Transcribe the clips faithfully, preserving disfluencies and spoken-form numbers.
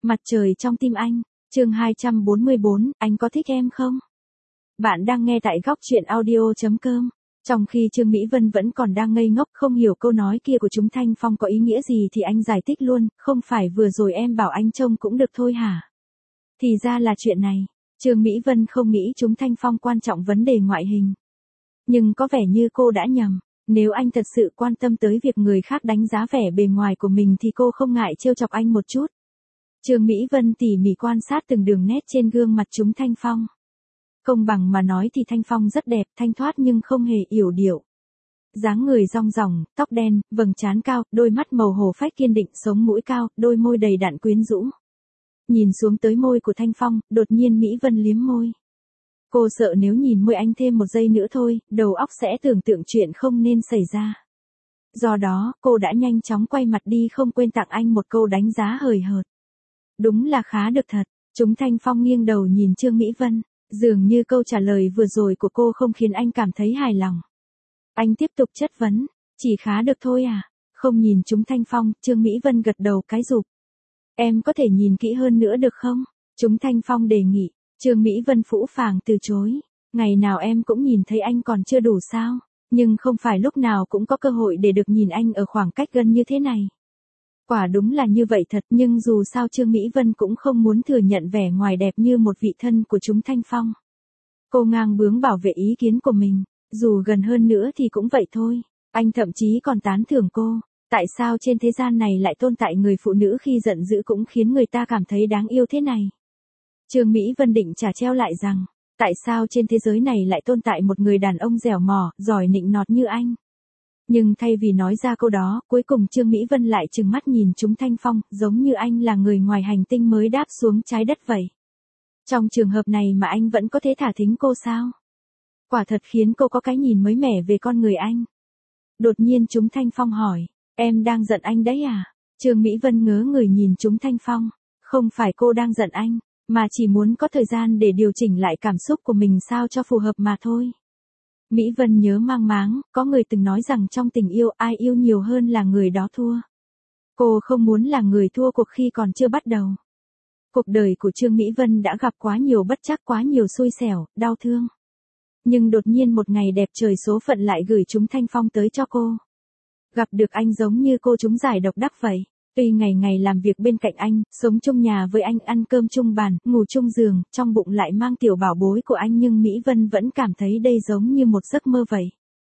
Mặt trời trong tim anh, chương hai trăm bốn mươi bốn, anh có thích em không? Bạn đang nghe tại góc truyện audio chấm com. Trong khi Trương Mỹ Vân vẫn còn đang ngây ngốc không hiểu câu nói kia của chúng Thanh Phong có ý nghĩa gì thì anh giải thích luôn, không phải vừa rồi em bảo anh trông cũng được thôi hả? Thì ra là chuyện này, Trương Mỹ Vân không nghĩ chúng Thanh Phong quan trọng vấn đề ngoại hình. Nhưng có vẻ như cô đã nhầm, nếu anh thật sự quan tâm tới việc người khác đánh giá vẻ bề ngoài của mình thì cô không ngại trêu chọc anh một chút. Trương Mỹ Vân tỉ mỉ quan sát từng đường nét trên gương mặt chúng Thanh Phong. Công bằng mà nói thì Thanh Phong rất đẹp, thanh thoát nhưng không hề yểu điệu. Dáng người rong ròng, tóc đen, vầng trán cao, đôi mắt màu hổ phách kiên định, sống mũi cao, đôi môi đầy đặn quyến rũ. Nhìn xuống tới môi của Thanh Phong, đột nhiên Mỹ Vân liếm môi. Cô sợ nếu nhìn môi anh thêm một giây nữa thôi, đầu óc sẽ tưởng tượng chuyện không nên xảy ra. Do đó, cô đã nhanh chóng quay mặt đi không quên tặng anh một câu đánh giá hời hợt. Đúng là khá được thật, chúng Thanh Phong nghiêng đầu nhìn Trương Mỹ Vân, dường như câu trả lời vừa rồi của cô không khiến anh cảm thấy hài lòng. Anh tiếp tục chất vấn, chỉ khá được thôi à? Không nhìn chúng Thanh Phong, Trương Mỹ Vân gật đầu cái rụp. Em có thể nhìn kỹ hơn nữa được không? Chúng Thanh Phong đề nghị. Trương Mỹ Vân phũ phàng từ chối. Ngày nào em cũng nhìn thấy anh còn chưa đủ sao? Nhưng không phải lúc nào cũng có cơ hội để được nhìn anh ở khoảng cách gần như thế này. Quả đúng là như vậy thật, nhưng dù sao Trương Mỹ Vân cũng không muốn thừa nhận vẻ ngoài đẹp như một vị thân của chúng Thanh Phong. Cô ngang bướng bảo vệ ý kiến của mình, dù gần hơn nữa thì cũng vậy thôi. Anh thậm chí còn tán thưởng cô. Tại sao trên thế gian này lại tồn tại người phụ nữ khi giận dữ cũng khiến người ta cảm thấy đáng yêu thế này? Trương Mỹ Vân định trả treo lại rằng, tại sao trên thế giới này lại tồn tại một người đàn ông dẻo mỏ, giỏi nịnh nọt như anh? Nhưng thay vì nói ra câu đó, cuối cùng Trương Mỹ Vân lại trừng mắt nhìn chúng Thanh Phong, giống như anh là người ngoài hành tinh mới đáp xuống trái đất vậy. Trong trường hợp này mà anh vẫn có thể thả thính cô sao? Quả thật khiến cô có cái nhìn mới mẻ về con người anh. Đột nhiên chúng Thanh Phong hỏi, em đang giận anh đấy à? Trương Mỹ Vân ngớ người nhìn chúng Thanh Phong, không phải cô đang giận anh, mà chỉ muốn có thời gian để điều chỉnh lại cảm xúc của mình sao cho phù hợp mà thôi. Mỹ Vân nhớ mang máng, có người từng nói rằng trong tình yêu ai yêu nhiều hơn là người đó thua. Cô không muốn là người thua cuộc khi còn chưa bắt đầu. Cuộc đời của Trương Mỹ Vân đã gặp quá nhiều bất trắc, quá nhiều xui xẻo, đau thương. Nhưng đột nhiên một ngày đẹp trời số phận lại gửi chúng Thanh Phong tới cho cô. Gặp được anh giống như cô trúng giải độc đắc vậy. Tuy ngày ngày làm việc bên cạnh anh, sống chung nhà với anh, ăn cơm chung bàn, ngủ chung giường, trong bụng lại mang tiểu bảo bối của anh, nhưng Mỹ Vân vẫn cảm thấy đây giống như một giấc mơ vậy.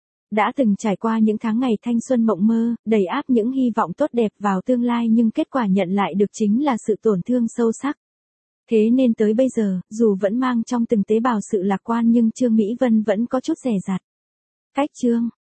Đã từng trải qua những tháng ngày thanh xuân mộng mơ, đầy áp những hy vọng tốt đẹp vào tương lai, nhưng kết quả nhận lại được chính là sự tổn thương sâu sắc. Thế nên tới bây giờ, dù vẫn mang trong từng tế bào sự lạc quan nhưng Trương Mỹ Vân vẫn có chút dè dặt. Cách Trương